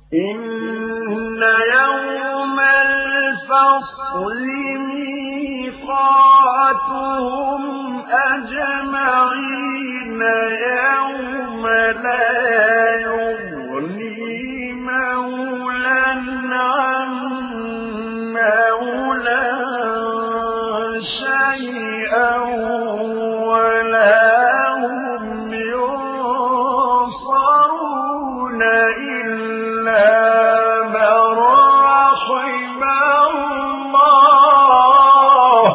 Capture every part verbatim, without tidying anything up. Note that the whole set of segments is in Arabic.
إن يوم الفصل ميقاتهم أجمعين يوم لا يغني مولى عن مولى شيئا ولا هم ينصرون إلا من رحم الله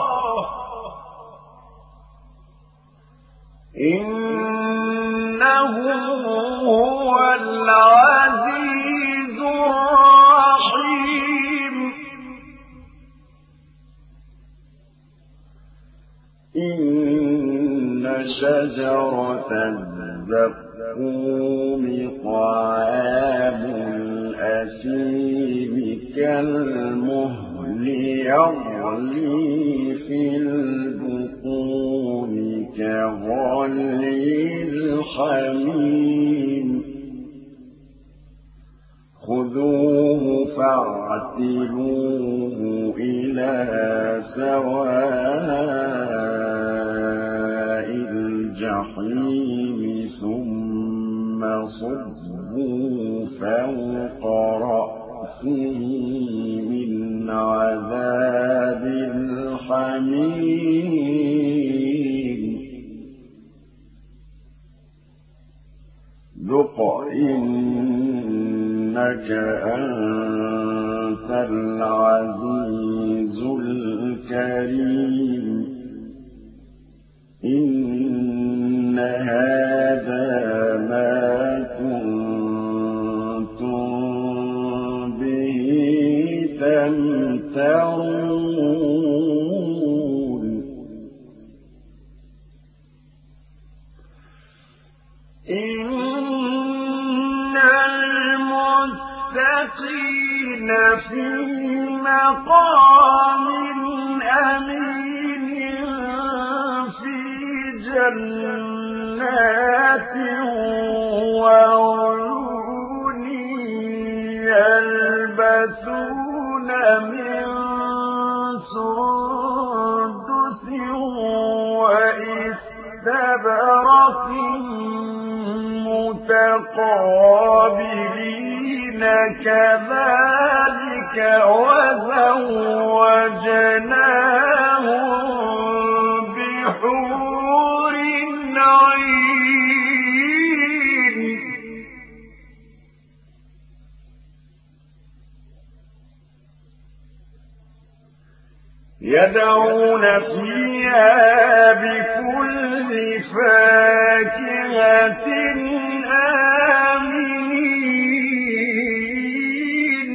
إنه هو العزيز الرحيم إن شجرة الزقوم طعام الأثيم كالمهل يغلي في البطون كغلي الحميم خذوه فاعتلوه إلى سواء الجحيم ثم صبوا فوق رأسه من عذاب الحميم ذق إنك أنت العزيز الكريم إن هذا ما كنتم به تمترون إن المتقين في مقام أمين في جنات وعيون يلبسون من سندس وإستبرق متقابلين كذلك وزوجناهم بحور عين يدعون فيها بكل فاكهة آمنين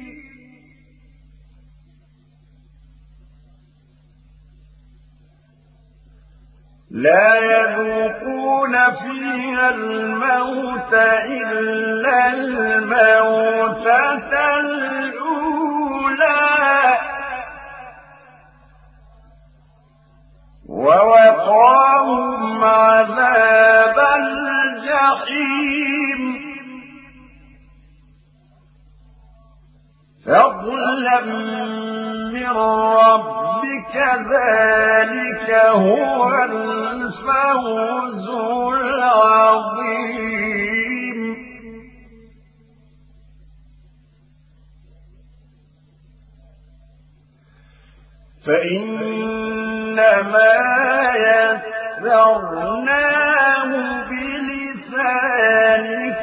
لا يذوقون فيها الموت إلا الموتة الأولى ووقاهم عذاب الجحيم فضلا من ربك ذلك هو الفوز العظيم فإنما يسرناه بلسانك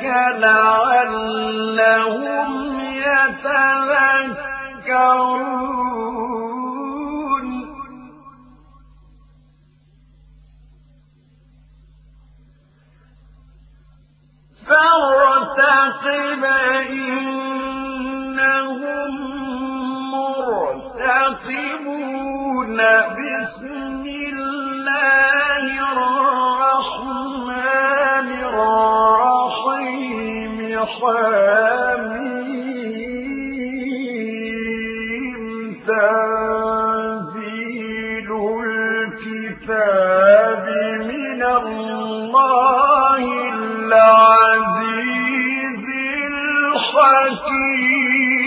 لعلهم يتذكرون فارتقب إنهم مرتقبون بسم الله الرحمن الرحيم حميم تنزيل الكتاب من الله العزيز الحكيم حكيم.